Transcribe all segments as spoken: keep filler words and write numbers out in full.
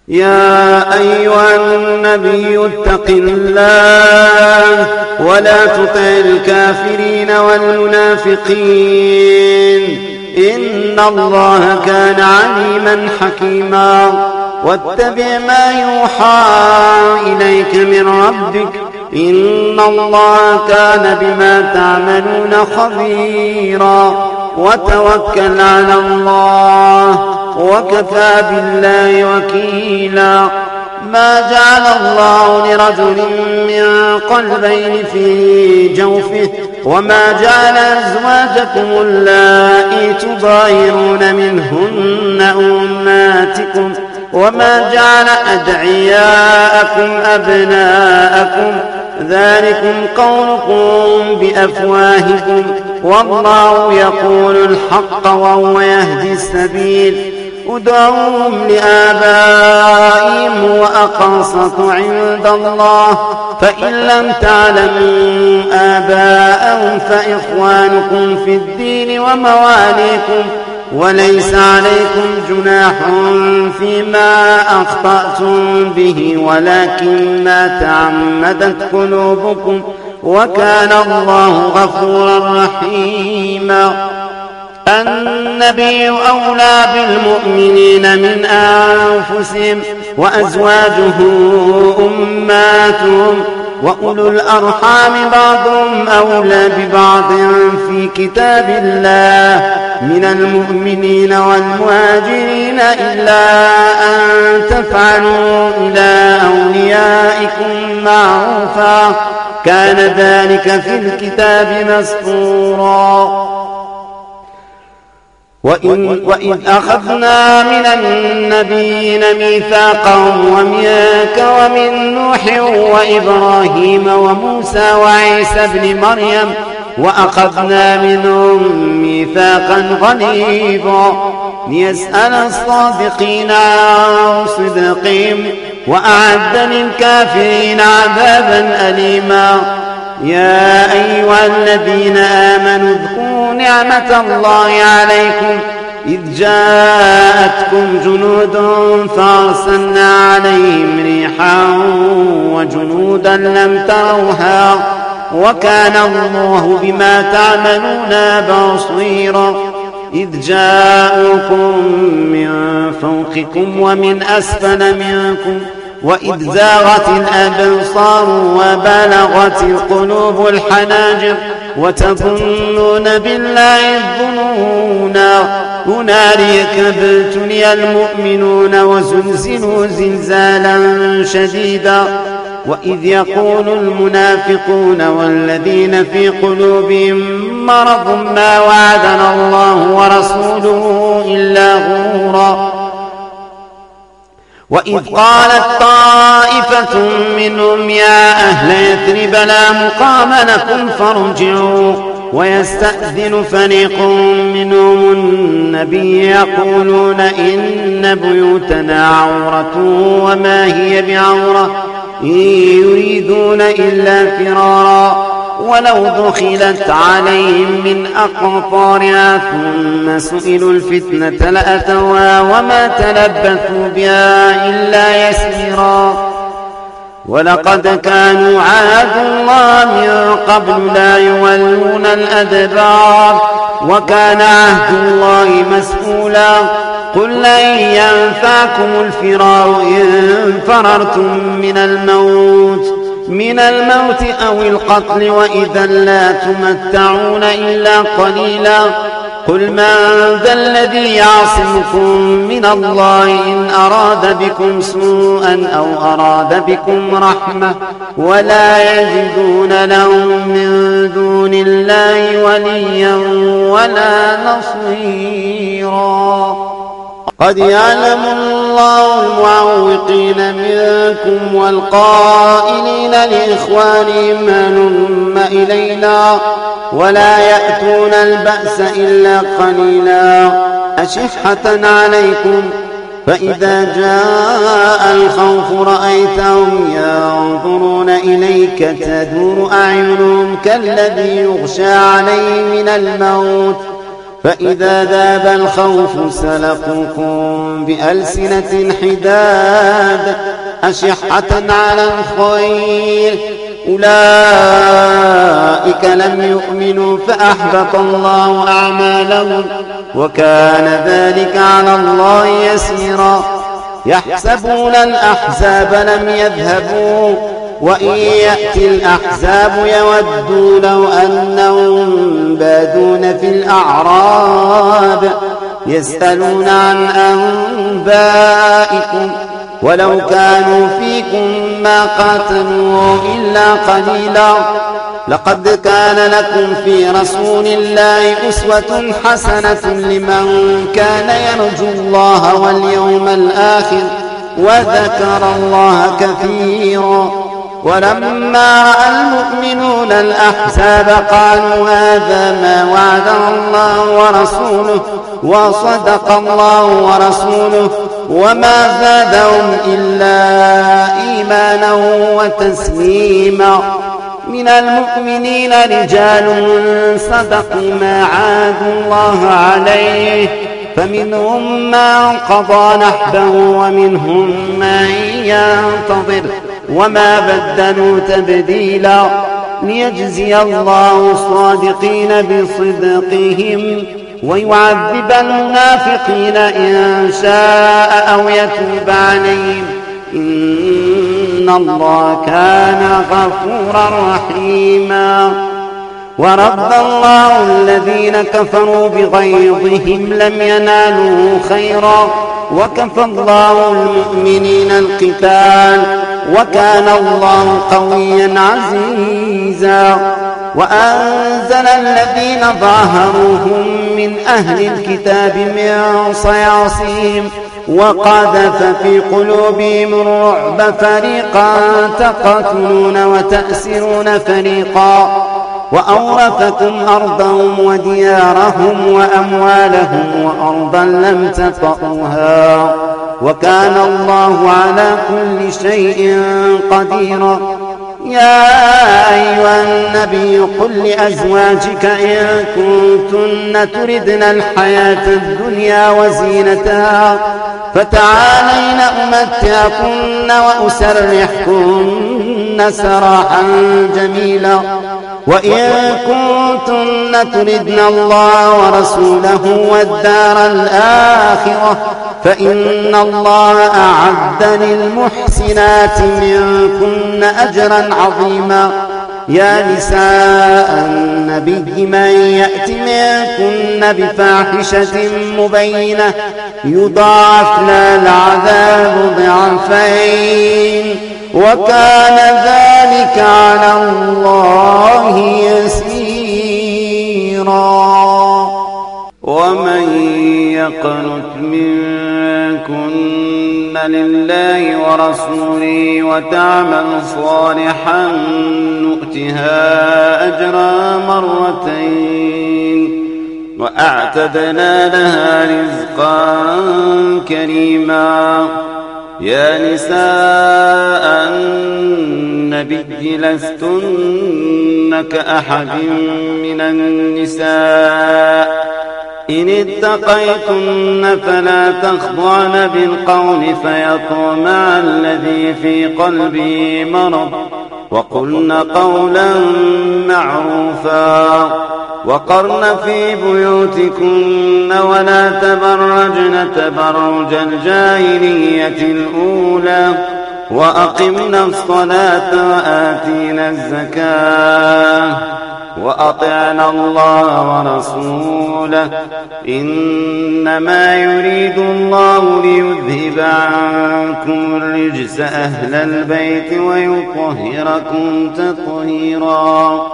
يا أيها النبي اتق الله ولا تطع الكافرين والمنافقين إن الله كان عليما حكيما واتبع ما يوحى إليك من ربك إن الله كان بما تعملون خبيرا وتوكل على الله وكفى بالله وكيلا ما جعل الله لرجل من قلبين في جوفه وما جعل أزواجكم اللائي تظاهرون منهن أمهاتكم وما جعل أدعياءكم أبناءكم ذلكم قولكم بأفواهكم والله يقول الحق وهو يهدي السبيل ادعوهم لآبائهم وأقسط عند الله فإن لم تعلموا آباءهم فإخوانكم في الدين ومواليكم وليس عليكم جناح فيما أخطأتم به ولكن ما تعمدت قلوبكم وكان الله غفورا رحيما النبي أولى بالمؤمنين من أنفسهم وأزواجه أماتهم وأولو الأرحام بعضهم أولى ببعض في كتاب الله من المؤمنين والمهاجرين إلا أن تفعلوا إلى أوليائكم معروفا كان ذلك في الكتاب مسطورا وإن وإذ أخذنا من النبيين ميثاقهم ومنك ومن نوح وإبراهيم وموسى وعيسى ابن مريم وأخذنا منهم ميثاقا غليظا ليسأل الصادقين عن صدقهم وأعد للكافرين عذابا أليما يا أيها الذين آمنوا اذكروا نعمة الله عليكم إذ جاءتكم جنود فأرسلنا عليهم ريحا وجنودا لم تروها وكان الله بما تعملون بصيرا إذ جاءوكم من فوقكم ومن أسفل منكم وإذ زاغت الأبصار وبلغت القلوب الحناجر وتظنون بالله الظنونا هنالك ابتلي المؤمنون وزلزلوا زلزالا شديدا وإذ يقول المنافقون والذين في قلوبهم مرض ما وعدنا الله ورسوله إلا غرورا وإذ قالت طائفة منهم يا أهل يثرب لا مقام لكم فارجعوا ويستأذن فريق منهم النبي يقولون إن بيوتنا عورة وما هي بعورة إن يريدون إلا فرارا ولو دخلت عليهم من أقطارها ثم سئلوا الفتنة لأتوها وما تلبثوا بها إلا يسيرا ولقد كانوا عاهدوا الله من قبل لا يولون الأدبار وكان عهد الله مسؤولا قل لن ينفعكم الفرار إن فررتم من الموت من الموت أو القتل وإذا لا تمتعون إلا قليلا قل من ذا الذي يعصمكم من الله إن أراد بكم سوءا أو أراد بكم رحمة ولا يجدون لهم من دون الله وليا ولا نصيرا قد يعلم الله المعوقين منكم والقائلين لإخوانهم هلم إلينا ولا يأتون البأس إلا قليلا أشحة عليكم فإذا جاء الخوف رأيتهم ينظرون إليك تدور أعينهم كالذي يغشى عليه من الموت فإذا ذاب الخوف سلقوكم بألسنة حداد أشحة على الخير أولئك لم يؤمنوا فأحبط الله أعمالهم وكان ذلك على الله يسيرا يحسبون الأحزاب لم يذهبوا وإن يأتي الأحزاب يودوا لو أنهم بادون في الأعراب يسألون عن أنبائكم ولو كانوا فيكم ما قاتلوا إلا قليلا لقد كان لكم في رسول الله أسوة حسنة لمن كان يرجو الله واليوم الآخر وذكر الله كثيرا ولما رأى المؤمنون الأحزاب قالوا هذا ما وعد الله ورسوله وصدق الله ورسوله وما زادهم إلا إيمانا وتسليما من المؤمنين رجال صدقوا ما عاهدوا الله عليه فمنهم من قضى نحبه ومنهم من ينتظر وما بدلوا تبديلا ليجزي الله الصادقين بصدقهم ويعذب المنافقين إن شاء أو يتوب عليهم إن الله كان غفورا رحيما ورد الله الذين كفروا بغيظهم لم ينالوا خيرا وكفى الله المؤمنين القتال وكان الله قويا عزيزا وأنزل الذين ظاهروهم من أهل الكتاب من صياصيهم وقذف في قلوبهم الرعب فريقا تقتلون وتأسرون فريقا وأورثكم أرضهم وديارهم وأموالهم وأرضا لم تطئوها وكان الله على كل شيء قديرا يا أيها النبي قل لأزواجك إن كنتن تردن الحياة الدنيا وزينتها فتعالين أمتعكن وأسرحكن سراحا جميلا وإن كنتن تردن الله ورسوله والدار الآخرة فإن الله أعد للمحسنات منكن أجرا عظيما يا نساء النبي من يأت منكن بفاحشة مبينة يضاعف لها العذاب ضعفين وكان ذلك على الله يسيرا ومن يقنت منكن لله ورسوله وتعمل صالحا نؤتها أجرا مرتين وأعتدنا لها رزقا كريما يا نساء النبي لستن كأحد من النساء إن اتقيتن فلا تخضعن بالقول فيطمع الذي في قلبه مرض وقلن قولا معروفا وقرن في بيوتكن ولا تبرجن تبرج الجاهلية الأولى وأقمنا الصلاة وآتينا الزكاة وأطعنا الله ورسوله إنما يريد الله ليذهب عنكم الرجس أهل البيت ويطهركم تطهيرا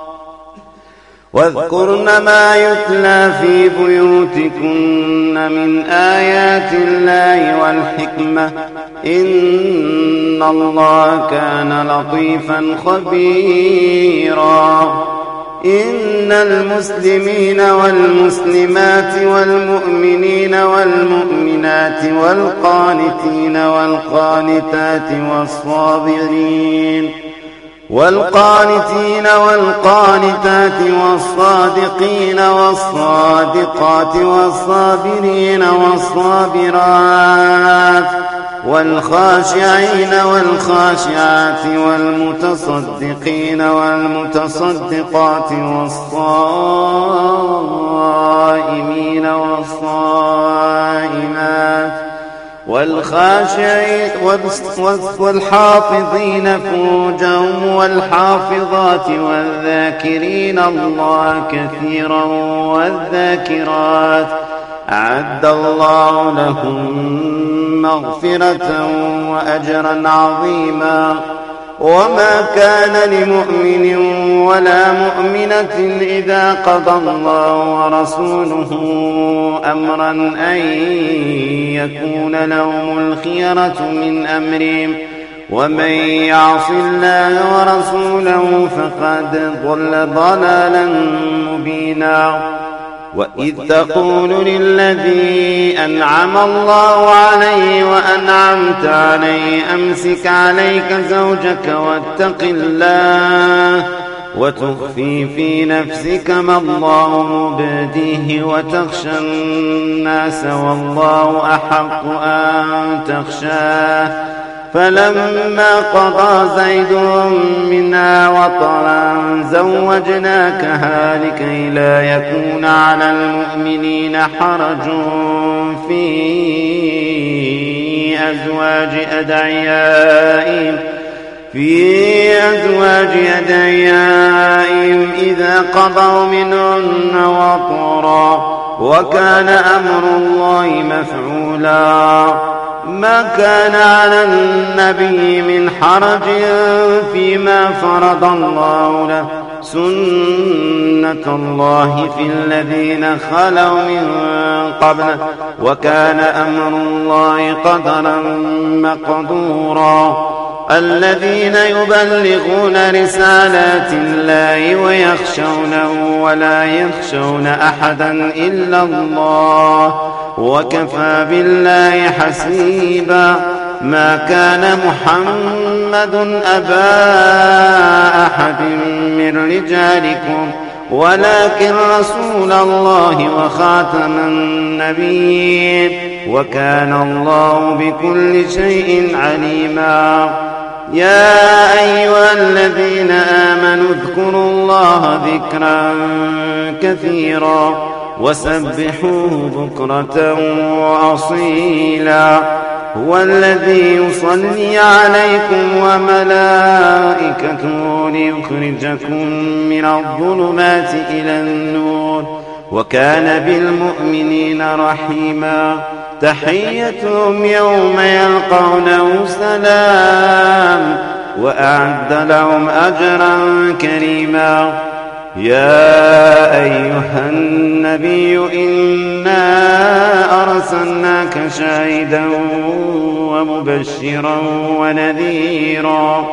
واذكرن ما يتلى في بيوتكن من آيات الله والحكمة إن الله كان لطيفا خبيرا إن المسلمين والمسلمات والمؤمنين والمؤمنات والقانتين والقانتات والصابرين والقانتين والقانتات والصادقين والصادقات والصابرين والصابرات والخاشعين والخاشعات والمتصدقين والمتصدقات والصائمين والصائمات والخاشعين والحافظين فروجهم والحافظات والذاكرين الله كثيرا والذاكرات أعد الله لهم مغفرة وأجرا عظيما. وما كان لمؤمن ولا مؤمنة إذا قضى الله ورسوله أمرا أن يكون لهم الخيرة من أمرهم ومن يعص الله ورسوله فقد ضل ضلالا مبينا. وإذ تقول للذي أنعم الله عليه وأنعمت عليه أمسك عليك زوجك واتق الله وتخفي في نفسك ما الله مبديه وتخشى الناس والله أحق أن تخشاه. فلما قضى زيد منها وطرا زوجناكها لكي لا يكون على المؤمنين حرج في أزواج أدعيائهم في أزواج أدعيائهم إذا قضوا منهن وطرا وكان أمر الله مفعولا. ما كان على النبي من حرج فيما فرض الله له سنة الله في الذين خلوا من قبله وكان أمر الله قدرا مقدورا. الذين يبلغون رسالات الله ويخشونه ولا يخشون أحدا إلا الله وكفى بالله حسيبا. ما كان محمد أبا أحد من رجالكم ولكن رسول الله وخاتم النبيين وكان الله بكل شيء عليما. يا أيها الذين آمنوا اذكروا الله ذكرا كثيرا وسبحوه بكرة وأصيلا. هو الذي يصلي عليكم وملائكته ليخرجكم من الظلمات إلى النور وكان بالمؤمنين رحيما. تحيتهم يوم يلقونه سلام وأعد لهم أجرا كريما. يا أيها النبي إنا أرسلناك شاهدا ومبشرا ونذيرا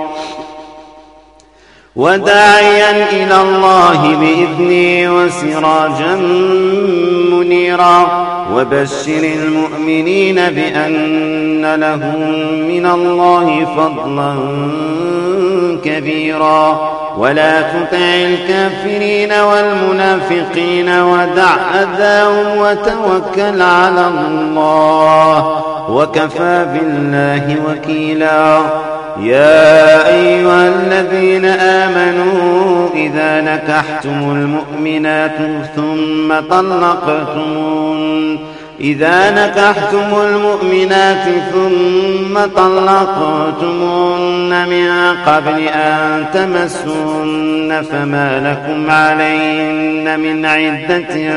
وداعيا إلى الله بإذنه وسراجا منيرا. وبشر المؤمنين بأن لهم من الله فضلا كبيرا. ولا تطع الكافرين والمنافقين ودع أذاهم وتوكل على الله وكفى بالله وكيلا. يا أيها الذين آمنوا إذا نكحتم المؤمنات ثم طلقتمون إذا نكحتم المؤمنات ثم طلقتمون من قبل أن تمسون فما لكم عليهن من عدة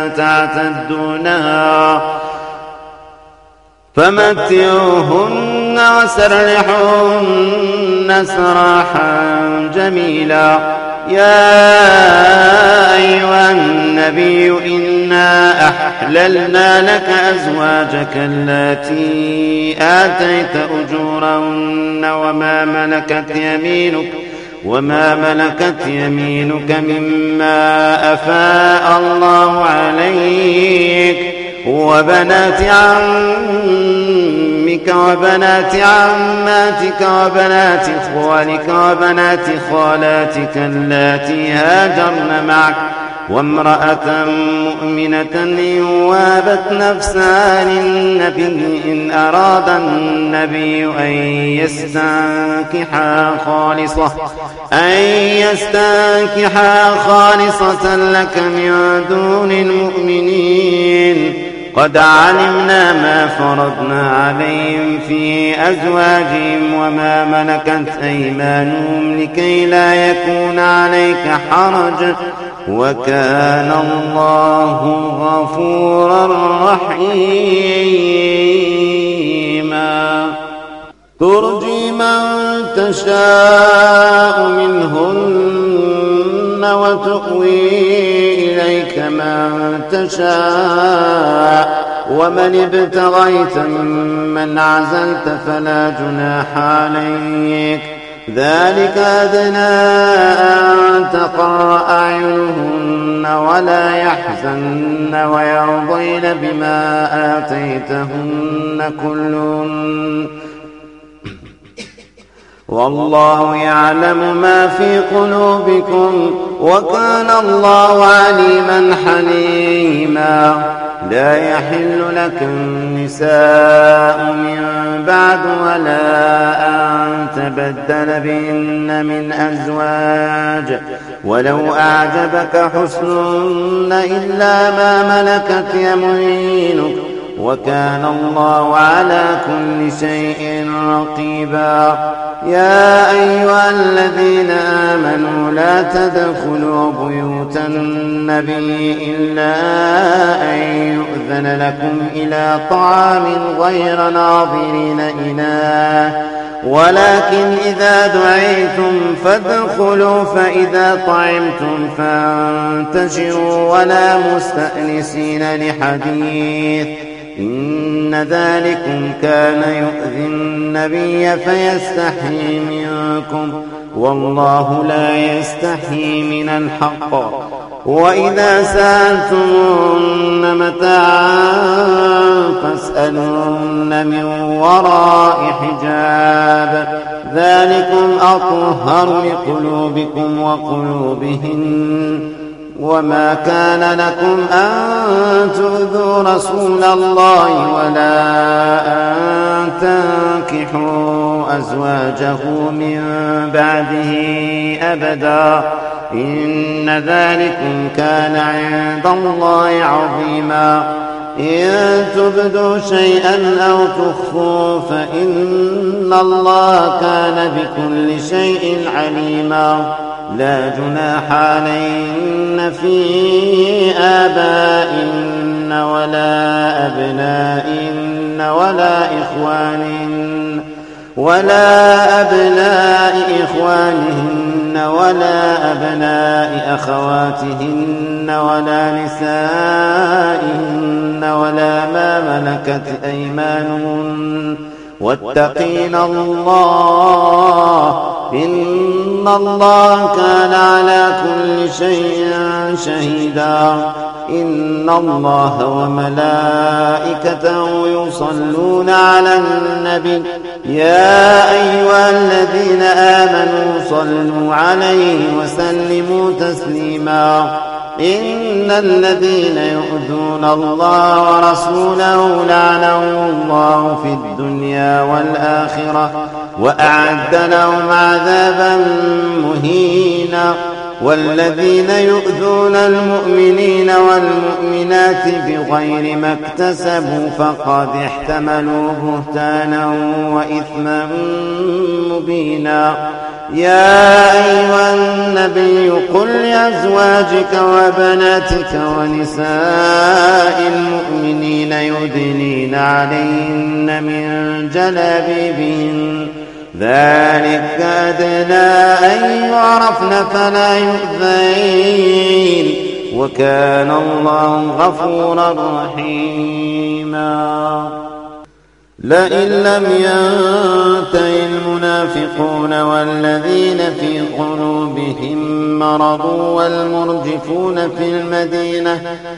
تعتدونها فمتعوهن وسرحوهن سراحا جميلا. يا أيها النبي إنا أحللنا لك أزواجك التي آتيت أجورهن وما ملكت يمينك وما ملكت يمينك مما أفاء الله عليك وبنات عمك أمك وبنات عماتك وبنات خالك وبنات خالاتك اللاتي هاجرن معك وامرأة مؤمنة إن وهبت نفسها للنبي إن أراد النبي أن يستنكحها خالصة أن يستنكحها خالصة لك من دون المؤمنين قد علمنا ما فرضنا عليهم في أزواجهم وما ملكت أيمانهم لكي لا يكون عليك حرج وكان الله غفورا رحيما ترجي من تشاء منهن وتؤوي إليك من تشاء ومن ابتغيت ممن عزلت فلا جناح عليك ذلك أدنى أن تقر أعينهن ولا يحزن ويرضين بما آتيتهن كلهن والله يعلم ما في قلوبكم وكان الله عليما حليما لا يحل لك النساء من بعد ولا أن تبدل بهن من أزواج ولو أعجبك حسنهن إلا ما ملكت يمينك وكان الله على كل شيء رقيبا يا أيها الذين آمنوا لا تدخلوا بيوت النبي إلا أن يؤذن لكم إلى طعام غير ناظرين إناه ولكن إذا دعيتم فادخلوا فإذا طعمتم فانتشروا ولا مستأنسين لحديث إن ذلكم كان يؤذي النبي فيستحيي منكم والله لا يستحيي من الحق وإذا سألتمون متاعا فاسألوهن من وراء حجاب ذلكم أطهر لقلوبكم وقلوبهن وما كان لكم أن تؤذوا رسول الله ولا أن تنكحوا أزواجه من بعده أبدا إن ذلكم كان عند الله عظيما إن تبدوا شيئا أو تخفوا فإن الله كان بكل شيء عليما لا جناح عليهن في آبائهن ولا أبنائهن ولا إخوانهن ولا أبناء إخوانهن ولا أبناء أخواتهن ولا نسائهن ولا ما ملكت أيمانهن واتقين الله إن الله كان على كل شيء شهيدا إن الله وملائكته يصلون على النبي يا أيها الذين آمنوا صلوا عليه وسلموا تسليما إن الذين يؤذون الله ورسوله لعنهم الله في الدنيا والآخرة وأعد لهم عذابا مهينا والذين يؤذون المؤمنين والمؤمنات بغير ما اكتسبوا فقد احتملوا بهتانا وإثما مبينا يا أيها النبي قل لأزواجك وبناتك ونساء المؤمنين يدنين عليهن من جلابيبهن ذلك أدنى أن يعرفن فلا يؤذين وكان الله غفورا رحيما لئن لم ينته المنافقون والذين في قلوبهم مرض والمرجفون في المدينة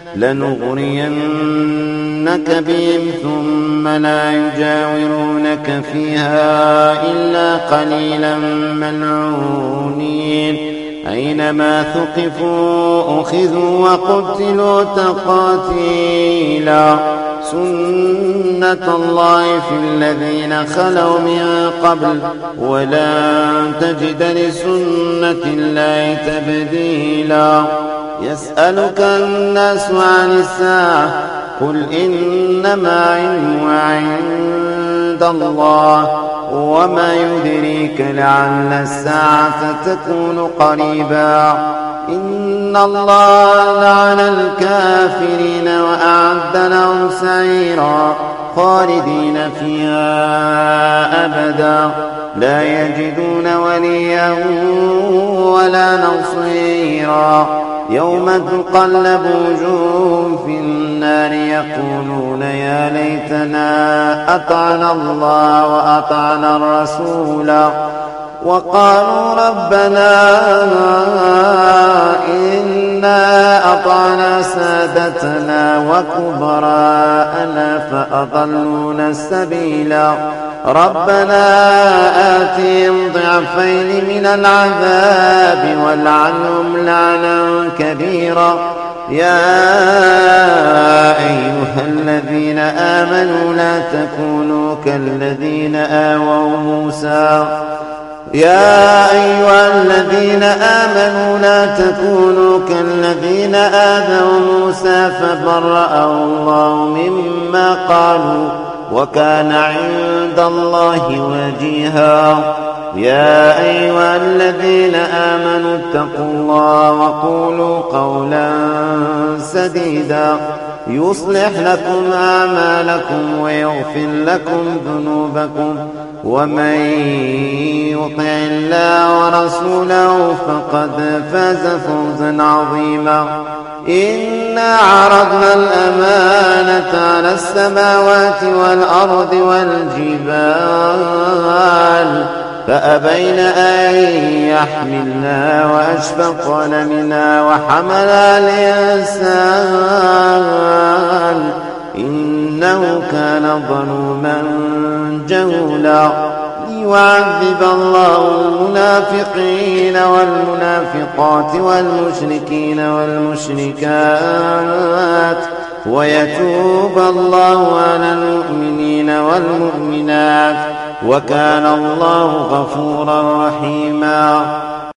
لنغرينك بهم ثم لا يجاورونك فيها إلا قليلا ملعونين أينما ثقفوا أخذوا وقتلوا تقاتيلا سنة الله في الذين خلوا من قبل ولن تجد لسنة الله تبديلا يسألك الناس عن الساعة قل إنما علمها عند الله وما يدريك لعل الساعة تكون قريبا إن الله لعن الكافرين وأعد لهم سعيرا خالدين فيها أبدا لا يجدون وليا ولا نصيرا يوم تقلب وجوههم في النار يقولون يا ليتنا أطعنا الله وأطعنا الرسول وقالوا ربنا إنا أطعنا سادتنا وكبراءنا فأضلونا السبيلا ربنا آتهم ضعفين من العذاب والعنهم لعنا كبيرا يا أيها الذين آمنوا لا تكونوا كالذين آووا موسى يا أيها الذين آمنوا لا تكونوا كالذين آذوا موسى فبرأه الله مما قالوا وكان عند الله وجيها يا أيها الذين آمنوا اتقوا الله وقولوا قولا سديدا يصلح لكم أعمالكم ويغفر لكم ذنوبكم ومن يطع الله ورسوله فقد فاز فوزا عظيما إنا عرضنا الأمانة على السماوات والأرض والجبال فأبين أن يحملنا وأشفقن منها وحملها الإنسان إنه كان ظلوما جهولا ليعذب الله المنافقين والمنافقات والمشركين والمشركات ويتوب الله على المؤمنين والمؤمنات وكان الله غفورا رحيما